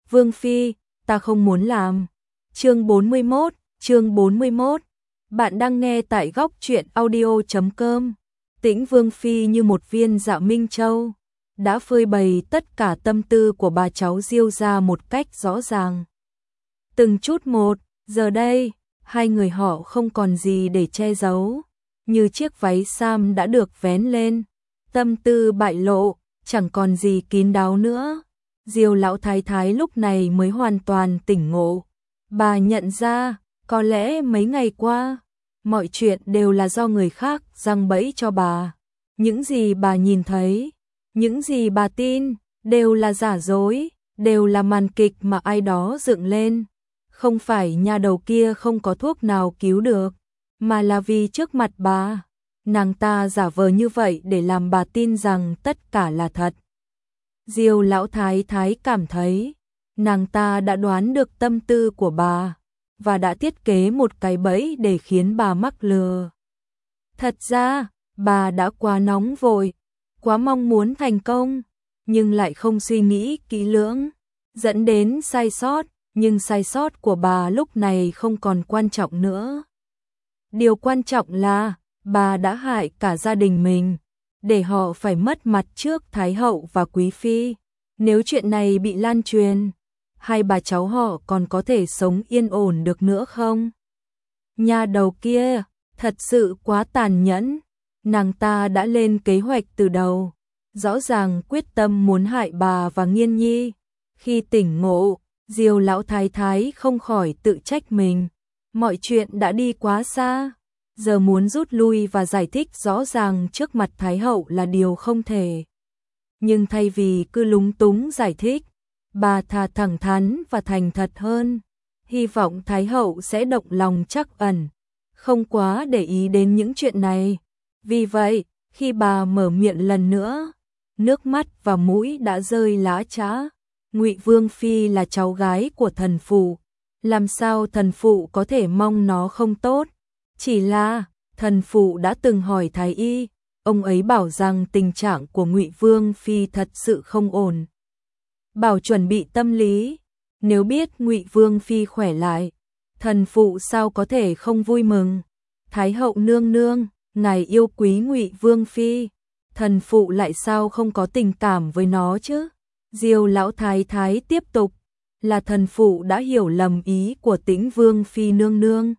Vương phi, ta không muốn làm. Chương 41. Bạn đang nghe tại góc truyện audio.com. Tĩnh Vương phi như một viên dạ minh châu, đã phơi bày tất cả tâm tư của bà cháu Diêu gia một cách rõ ràng. Từng chút một, giờ đây, hai người họ không còn gì để che giấu, như chiếc váy sam đã được vén lên, tâm tư bại lộ, chẳng còn gì kín đáo nữa. Diêu lão thái thái lúc này mới hoàn toàn tỉnh ngộ. Bà nhận ra, có lẽ mấy ngày qua, mọi chuyện đều là do người khác giăng bẫy cho bà. Những gì bà nhìn thấy, những gì bà tin, đều là giả dối, đều là màn kịch mà ai đó dựng lên. Không phải nhà đầu kia không có thuốc nào cứu được, mà là vì trước mặt bà, nàng ta giả vờ như vậy để làm bà tin rằng tất cả là thật. Diêu lão thái thái cảm thấy, nàng ta đã đoán được tâm tư của bà, và đã thiết kế một cái bẫy để khiến bà mắc lừa. Thật ra, bà đã quá nóng vội, quá mong muốn thành công, nhưng lại không suy nghĩ kỹ lưỡng, dẫn đến sai sót, nhưng sai sót của bà lúc này không còn quan trọng nữa. Điều quan trọng là, bà đã hại cả gia đình mình, để họ phải mất mặt trước Thái hậu và Quý phi. Nếu chuyện này bị lan truyền, hai bà cháu họ còn có thể sống yên ổn được nữa không? Nhà đầu kia, thật sự quá tàn nhẫn, nàng ta đã lên kế hoạch từ đầu, rõ ràng quyết tâm muốn hại bà và Nghiên Nhi. Khi tỉnh ngộ, Diêu lão thái thái không khỏi tự trách mình, mọi chuyện đã đi quá xa, giờ muốn rút lui và giải thích rõ ràng trước mặt Thái hậu là điều không thể. Nhưng thay vì cứ lúng túng giải thích, bà thà thẳng thắn và thành thật hơn, hy vọng Thái hậu sẽ động lòng trắc ẩn, không quá để ý đến những chuyện này. Vì vậy, khi bà mở miệng lần nữa, nước mắt và mũi đã rơi lã chã. Ngụy Vương phi là cháu gái của thần phụ, làm sao thần phụ có thể mong nó không tốt? Chỉ là, thần phụ đã từng hỏi thái y, ông ấy bảo rằng tình trạng của Ngụy Vương phi thật sự không ổn. Bảo chuẩn bị tâm lý, nếu biết Ngụy Vương phi khỏe lại, thần phụ sao có thể không vui mừng? Thái hậu nương nương, ngài yêu quý Ngụy Vương phi, thần phụ lại sao không có tình cảm với nó chứ? Diêu lão thái thái tiếp tục, là thần phụ đã hiểu lầm ý của Tĩnh Vương phi nương nương,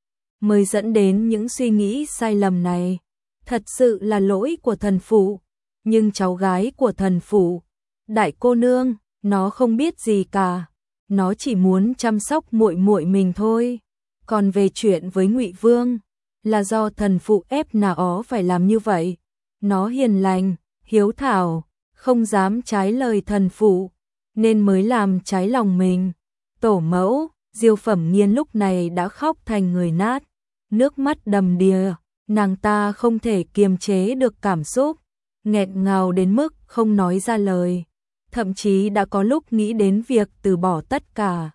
mới dẫn đến những suy nghĩ sai lầm này. Thật sự là lỗi của thần phụ, nhưng cháu gái của thần phụ, đại cô nương, nó không biết gì cả, nó chỉ muốn chăm sóc muội muội mình thôi. Còn về chuyện với Ngụy Vương, là do thần phụ ép nó phải làm như vậy. Nó hiền lành, hiếu thảo, không dám trái lời thần phụ, nên mới làm trái lòng mình. Tổ mẫu, Diêu Phẩm Nghiên lúc này đã khóc thành người nát, nước mắt đầm đìa, nàng ta không thể kiềm chế được cảm xúc, nghẹn ngào đến mức không nói ra lời, thậm chí đã có lúc nghĩ đến việc từ bỏ tất cả.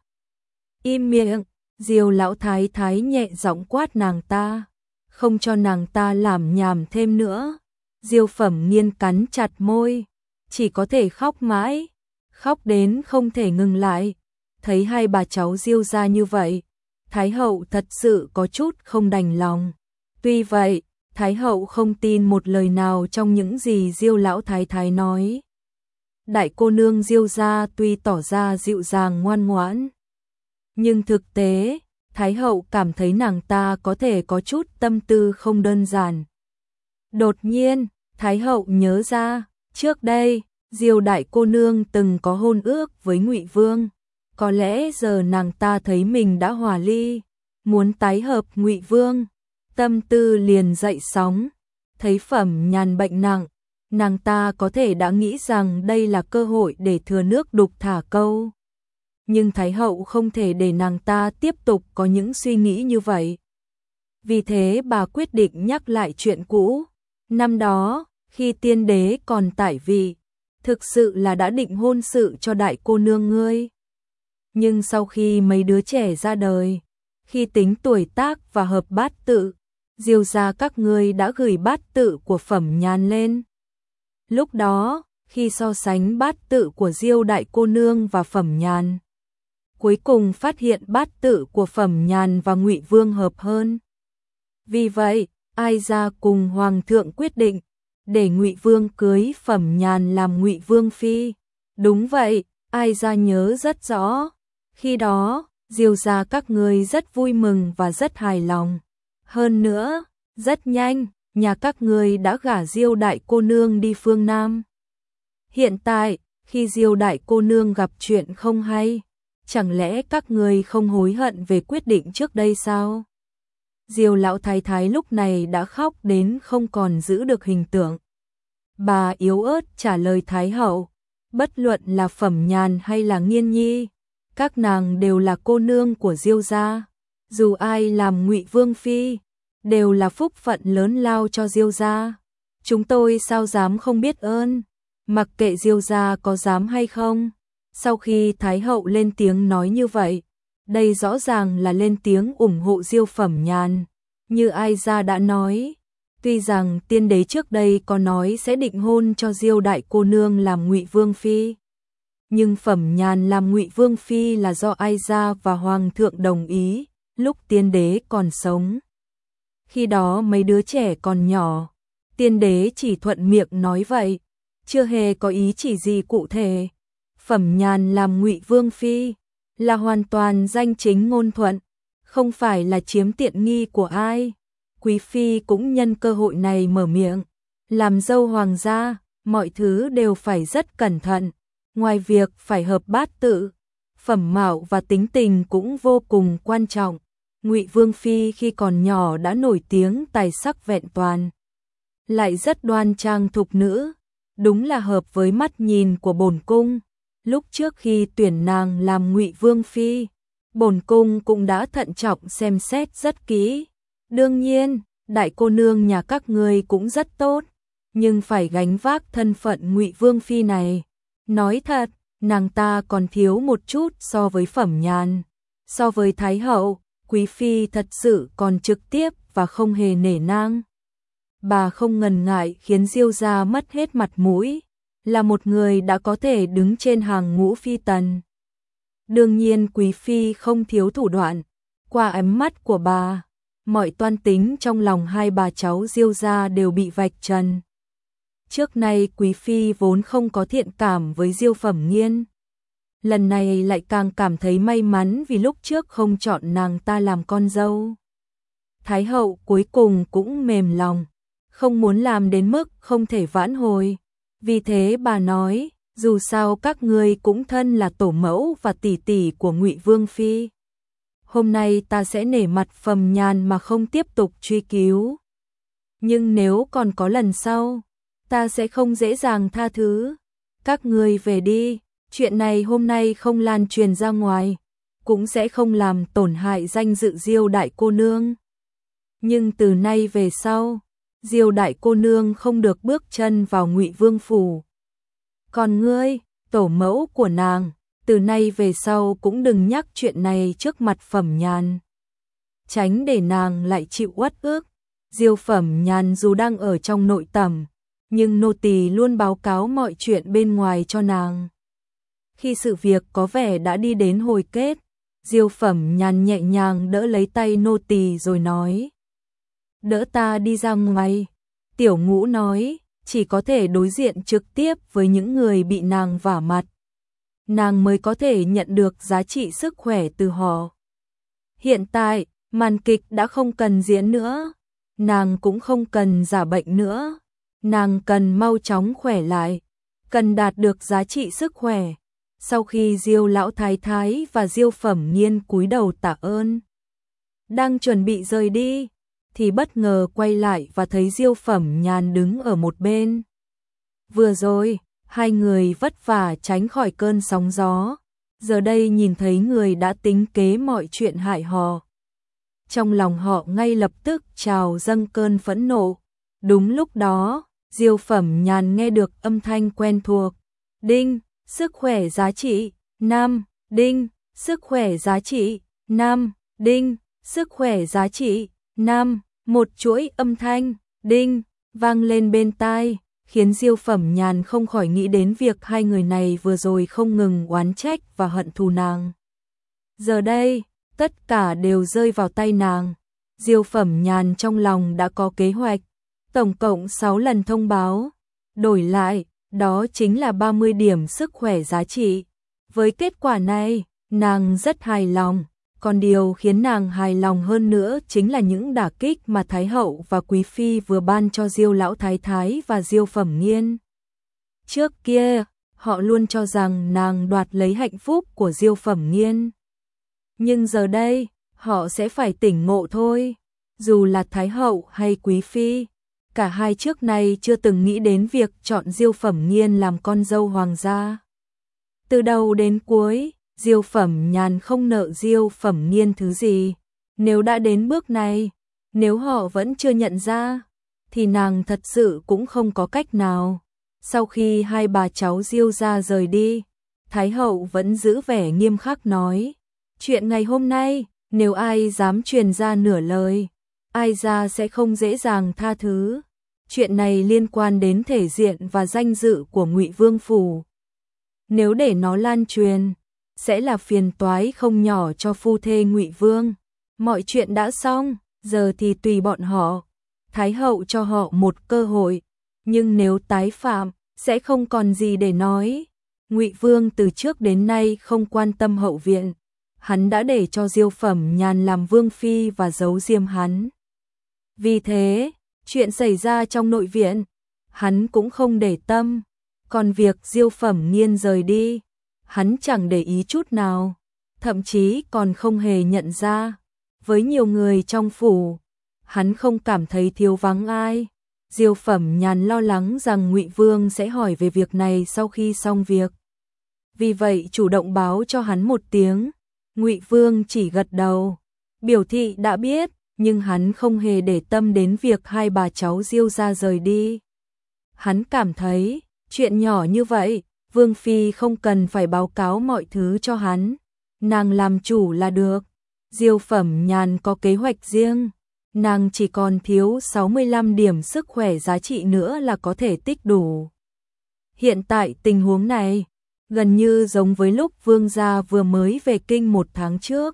Im miệng, Diêu lão thái thái nhẹ giọng quát nàng ta, không cho nàng ta làm nhảm thêm nữa. Diêu Phẩm Nghiên cắn chặt môi, chỉ có thể khóc mãi, khóc đến không thể ngừng lại. Thấy hai bà cháu Diêu gia như vậy, Thái hậu thật sự có chút không đành lòng. Tuy vậy, Thái hậu không tin một lời nào trong những gì Diêu lão thái thái nói. Đại cô nương Diêu gia tuy tỏ ra dịu dàng ngoan ngoãn, nhưng thực tế, Thái hậu cảm thấy nàng ta có thể có chút tâm tư không đơn giản. Đột nhiên, Thái hậu nhớ ra, trước đây, Diêu đại cô nương từng có hôn ước với Ngụy Vương, có lẽ giờ nàng ta thấy mình đã hòa ly, muốn tái hợp Ngụy Vương, tâm tư liền dậy sóng. Thấy Phẩm Nhàn bệnh nặng, nàng ta có thể đã nghĩ rằng đây là cơ hội để thừa nước đục thả câu. Nhưng Thái hậu không thể để nàng ta tiếp tục có những suy nghĩ như vậy. Vì thế bà quyết định nhắc lại chuyện cũ. Năm đó, khi tiên đế còn tại vị, thực sự là đã định hôn sự cho đại cô nương ngươi. Nhưng sau khi mấy đứa trẻ ra đời, khi tính tuổi tác và hợp bát tự, Diêu gia các ngươi đã gửi bát tự của Phẩm Nhàn lên. Lúc đó, khi so sánh bát tự của Diêu đại cô nương và Phẩm Nhàn, cuối cùng phát hiện bát tự của Phẩm Nhàn và Ngụy Vương hợp hơn. Vì vậy, Ai Gia cùng Hoàng thượng quyết định để Ngụy Vương cưới Phẩm Nhàn làm Ngụy Vương phi. Đúng vậy, Ai Gia nhớ rất rõ. Khi đó, Diêu gia các ngươi rất vui mừng và rất hài lòng. Hơn nữa, rất nhanh, nhà các ngươi đã gả Diêu đại cô nương đi phương Nam. Hiện tại, khi Diêu đại cô nương gặp chuyện không hay, chẳng lẽ các ngươi không hối hận về quyết định trước đây sao? Diêu lão thái thái lúc này đã khóc đến không còn giữ được hình tượng. Bà yếu ớt trả lời Thái hậu, bất luận là Phẩm Nhàn hay là Nghiên Nhi, các nàng đều là cô nương của Diêu gia, dù ai làm Ngụy Vương phi, đều là phúc phận lớn lao cho Diêu gia. Chúng tôi sao dám không biết ơn, mặc kệ Diêu gia có dám hay không. Sau khi Thái hậu lên tiếng nói như vậy, đây rõ ràng là lên tiếng ủng hộ Diêu Phẩm Nhàn. Như Ai Gia đã nói, tuy rằng tiên đế trước đây có nói sẽ định hôn cho Diêu đại cô nương làm Ngụy Vương phi, nhưng Phẩm Nhàn làm Ngụy Vương phi là do Ai Gia và Hoàng thượng đồng ý, lúc tiên đế còn sống. Khi đó mấy đứa trẻ còn nhỏ, tiên đế chỉ thuận miệng nói vậy, chưa hề có ý chỉ gì cụ thể. Phẩm Nhàn làm Ngụy Vương phi là hoàn toàn danh chính ngôn thuận, không phải là chiếm tiện nghi của ai. Quý phi cũng nhân cơ hội này mở miệng, làm dâu hoàng gia, mọi thứ đều phải rất cẩn thận, ngoài việc phải hợp bát tự, phẩm mạo và tính tình cũng vô cùng quan trọng. Ngụy Vương phi khi còn nhỏ đã nổi tiếng tài sắc vẹn toàn, lại rất đoan trang thục nữ, đúng là hợp với mắt nhìn của bổn cung. Lúc trước khi tuyển nàng làm Ngụy Vương phi, bổn cung cũng đã thận trọng xem xét rất kỹ. Đương nhiên, đại cô nương nhà các ngươi cũng rất tốt, nhưng phải gánh vác thân phận Ngụy Vương phi này. Nói thật, nàng ta còn thiếu một chút so với Phẩm Nhàn, so với Thái hậu, quý phi thật sự còn trực tiếp và không hề nể nang. Bà không ngần ngại khiến Diêu gia mất hết mặt mũi, là một người đã có thể đứng trên hàng ngũ phi tần. Đương nhiên quý phi không thiếu thủ đoạn, qua ánh mắt của bà, mọi toan tính trong lòng hai bà cháu Diêu gia đều bị vạch trần. Trước nay quý phi vốn không có thiện cảm với Diêu Phẩm Nghiên, lần này lại càng cảm thấy may mắn vì lúc trước không chọn nàng ta làm con dâu. Thái hậu cuối cùng cũng mềm lòng, không muốn làm đến mức không thể vãn hồi. Vì thế bà nói, dù sao các ngươi cũng thân là tổ mẫu và tỷ tỷ của Ngụy Vương phi. Hôm nay ta sẽ nể mặt Phẩm Nhàn mà không tiếp tục truy cứu. Nhưng nếu còn có lần sau, ta sẽ không dễ dàng tha thứ. Các ngươi về đi, chuyện này hôm nay không lan truyền ra ngoài, cũng sẽ không làm tổn hại danh dự Diêu đại cô nương. Nhưng từ nay về sau, Diêu đại cô nương không được bước chân vào Ngụy Vương phủ. Còn ngươi, tổ mẫu của nàng, từ nay về sau cũng đừng nhắc chuyện này trước mặt Phẩm Nhàn, tránh để nàng lại chịu uất ức. Diêu Phẩm Nhàn dù đang ở trong nội tẩm, nhưng nô tỳ luôn báo cáo mọi chuyện bên ngoài cho nàng. Khi sự việc có vẻ đã đi đến hồi kết, Diêu Phẩm Nhàn nhẹ nhàng đỡ lấy tay nô tỳ rồi nói: "Đỡ ta đi ra ngoài." Tiểu Ngũ nói, chỉ có thể đối diện trực tiếp với những người bị nàng vả mặt, nàng mới có thể nhận được giá trị sức khỏe từ họ. Hiện tại, màn kịch đã không cần diễn nữa, nàng cũng không cần giả bệnh nữa, nàng cần mau chóng khỏe lại, cần đạt được giá trị sức khỏe. Sau khi Diêu lão thái thái và Diêu Phẩm Nghiên cúi đầu tạ ơn, đang chuẩn bị rời đi, thì bất ngờ quay lại và thấy Diêu Phẩm Nhàn đứng ở một bên. Vừa rồi, hai người vất vả tránh khỏi cơn sóng gió, giờ đây nhìn thấy người đã tính kế mọi chuyện hại họ. Trong lòng họ ngay lập tức trào dâng cơn phẫn nộ. Đúng lúc đó, Diêu Phẩm Nhàn nghe được âm thanh quen thuộc. Đinh, sức khỏe giá trị, 5, đinh, sức khỏe giá trị, 5, đinh, sức khỏe giá trị, 5, một chuỗi âm thanh, đinh, vang lên bên tai, khiến Diêu Phẩm Nhàn không khỏi nghĩ đến việc hai người này vừa rồi không ngừng oán trách và hận thù nàng. Giờ đây, tất cả đều rơi vào tay nàng. Diêu Phẩm Nhàn trong lòng đã có kế hoạch, tổng cộng 6 lần thông báo, đổi lại, đó chính là 30 điểm sức khỏe giá trị. Với kết quả này, nàng rất hài lòng, còn điều khiến nàng hài lòng hơn nữa chính là những đả kích mà Thái hậu và Quý phi vừa ban cho Diêu lão thái thái và Diêu Phẩm Nghiên. Trước kia, họ luôn cho rằng nàng đoạt lấy hạnh phúc của Diêu Phẩm Nghiên. Nhưng giờ đây, họ sẽ phải tỉnh ngộ thôi. Dù là Thái hậu hay Quý phi, cả hai trước nay chưa từng nghĩ đến việc chọn Diêu Phẩm Nghiên làm con dâu hoàng gia. Từ đầu đến cuối, Diêu Phẩm Nhàn không nợ Diêu Phẩm Nghiên thứ gì. Nếu đã đến bước này, nếu họ vẫn chưa nhận ra, thì nàng thật sự cũng không có cách nào. Sau khi hai bà cháu Diêu gia rời đi, Thái hậu vẫn giữ vẻ nghiêm khắc nói, chuyện ngày hôm nay, nếu ai dám truyền ra nửa lời, ai ra sẽ không dễ dàng tha thứ. Chuyện này liên quan đến thể diện và danh dự của Ngụy Vương phủ. Nếu để nó lan truyền, sẽ là phiền toái không nhỏ cho phu thê Ngụy Vương. Mọi chuyện đã xong, giờ thì tùy bọn họ. Thái hậu cho họ một cơ hội, nhưng nếu tái phạm, sẽ không còn gì để nói. Ngụy Vương từ trước đến nay không quan tâm hậu viện, hắn đã để cho Diêu Phẩm Nhàn làm vương phi và giấu diêm hắn. Vì thế, chuyện xảy ra trong nội viện, hắn cũng không để tâm. Còn việc Diêu Phẩm Nghiên rời đi, hắn chẳng để ý chút nào, thậm chí còn không hề nhận ra. Với nhiều người trong phủ, hắn không cảm thấy thiếu vắng ai. Diêu Phẩm Nhàn lo lắng rằng Ngụy Vương sẽ hỏi về việc này sau khi xong việc. Vì vậy chủ động báo cho hắn một tiếng. Ngụy Vương chỉ gật đầu, biểu thị đã biết, nhưng hắn không hề để tâm đến việc hai bà cháu Diêu gia rời đi. Hắn cảm thấy, chuyện nhỏ như vậy, Vương phi không cần phải báo cáo mọi thứ cho hắn, nàng làm chủ là được. Diêu Phẩm Nhàn có kế hoạch riêng, nàng chỉ còn thiếu 65 điểm sức khỏe giá trị nữa là có thể tích đủ. Hiện tại tình huống này, gần như giống với lúc Vương gia vừa mới về kinh 1 tháng trước.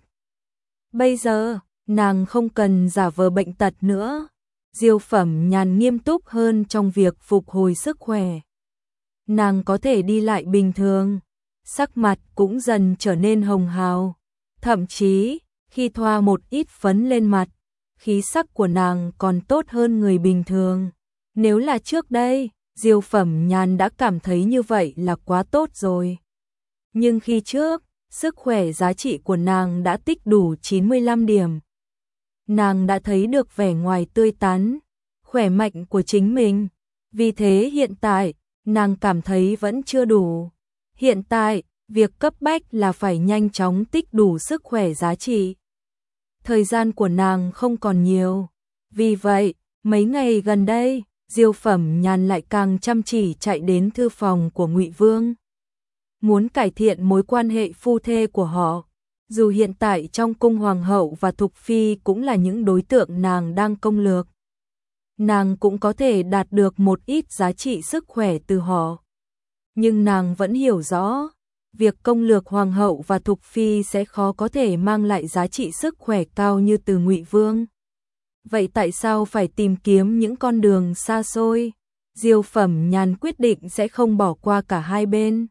Bây giờ, nàng không cần giả vờ bệnh tật nữa. Diêu Phẩm Nhàn nghiêm túc hơn trong việc phục hồi sức khỏe. Nàng có thể đi lại bình thường, sắc mặt cũng dần trở nên hồng hào. Thậm chí, khi thoa một ít phấn lên mặt, khí sắc của nàng còn tốt hơn người bình thường. Nếu là trước đây, Diêu Phẩm Nhàn đã cảm thấy như vậy là quá tốt rồi. Nhưng khi trước, sức khỏe giá trị của nàng đã tích đủ 95 điểm. Nàng đã thấy được vẻ ngoài tươi tắn, khỏe mạnh của chính mình. Vì thế hiện tại, nàng cảm thấy vẫn chưa đủ. Hiện tại, việc cấp bách là phải nhanh chóng tích đủ sức khỏe giá trị. Thời gian của nàng không còn nhiều. Vì vậy, mấy ngày gần đây, Diêu Phẩm Nhàn lại càng chăm chỉ chạy đến thư phòng của Ngụy Vương. Muốn cải thiện mối quan hệ phu thê của họ. Dù hiện tại trong cung hoàng hậu và thục phi cũng là những đối tượng nàng đang công lược, nàng cũng có thể đạt được một ít giá trị sức khỏe từ họ. Nhưng nàng vẫn hiểu rõ, việc công lược hoàng hậu và thục phi sẽ khó có thể mang lại giá trị sức khỏe cao như từ Ngụy Vương. Vậy tại sao phải tìm kiếm những con đường xa xôi? Diêu Phẩm Nhàn quyết định sẽ không bỏ qua cả hai bên,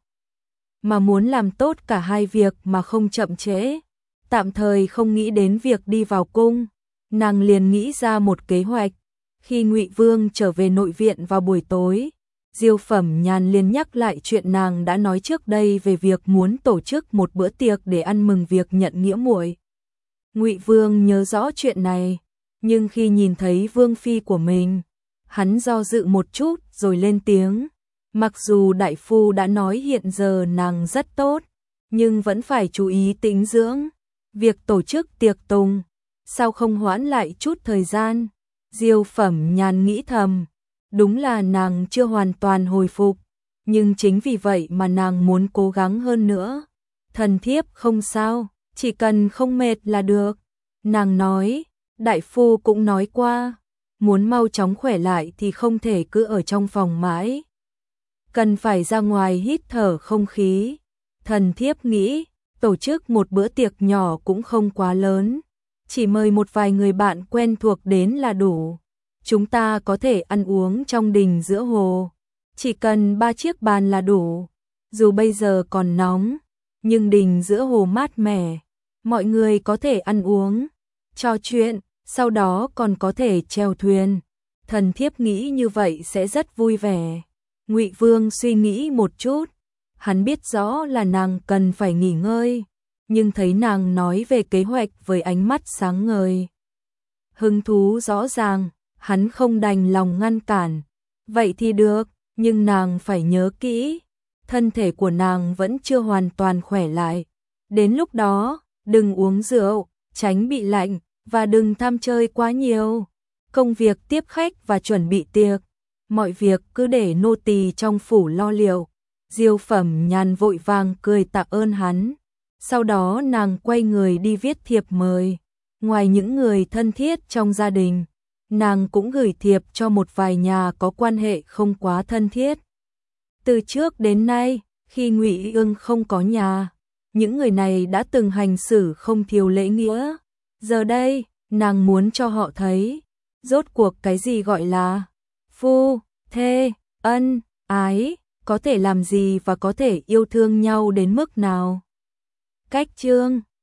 mà muốn làm tốt cả hai việc mà không chậm trễ. Tạm thời không nghĩ đến việc đi vào cung, nàng liền nghĩ ra một kế hoạch. Khi Ngụy Vương trở về nội viện vào buổi tối, Diêu Phẩm Nhàn liền nhắc lại chuyện nàng đã nói trước đây về việc muốn tổ chức một bữa tiệc để ăn mừng việc nhận nghĩa muội. Ngụy Vương nhớ rõ chuyện này, nhưng khi nhìn thấy vương phi của mình, hắn do dự một chút rồi lên tiếng. Mặc dù đại phu đã nói hiện giờ nàng rất tốt, nhưng vẫn phải chú ý tĩnh dưỡng. Việc tổ chức tiệc tùng, sao không hoãn lại chút thời gian? Diêu Phẩm Nhàn nghĩ thầm, đúng là nàng chưa hoàn toàn hồi phục, nhưng chính vì vậy mà nàng muốn cố gắng hơn nữa. Thần thiếp không sao, chỉ cần không mệt là được. Nàng nói, đại phu cũng nói qua, muốn mau chóng khỏe lại thì không thể cứ ở trong phòng mãi. Cần phải ra ngoài hít thở không khí. Thần thiếp nghĩ, tổ chức một bữa tiệc nhỏ cũng không quá lớn, chỉ mời một vài người bạn quen thuộc đến là đủ. Chúng ta có thể ăn uống trong đình giữa hồ, chỉ cần 3 chiếc bàn là đủ. Dù bây giờ còn nóng, nhưng đình giữa hồ mát mẻ, mọi người có thể ăn uống, trò chuyện, sau đó còn có thể chèo thuyền. Thần thiếp nghĩ như vậy sẽ rất vui vẻ. Ngụy Vương suy nghĩ một chút, hắn biết rõ là nàng cần phải nghỉ ngơi, nhưng thấy nàng nói về kế hoạch với ánh mắt sáng ngời, hứng thú rõ ràng, hắn không đành lòng ngăn cản. Vậy thì được, nhưng nàng phải nhớ kỹ, thân thể của nàng vẫn chưa hoàn toàn khỏe lại. Đến lúc đó, đừng uống rượu, tránh bị lạnh, và đừng tham chơi quá nhiều. Công việc tiếp khách và chuẩn bị tiệc, mọi việc cứ để nô tỳ trong phủ lo liệu. Diêu Phẩm Nhàn vội vàng cười tạ ơn hắn. Sau đó nàng quay người đi viết thiệp mời. Ngoài những người thân thiết trong gia đình, nàng cũng gửi thiệp cho một vài nhà có quan hệ không quá thân thiết. Từ trước đến nay, khi Ngụy Ưng không có nhà, những người này đã từng hành xử không thiếu lễ nghĩa. Giờ đây, nàng muốn cho họ thấy, rốt cuộc cái gì gọi là phu, thê, ân, ái, có thể làm gì và có thể yêu thương nhau đến mức nào. Cách chương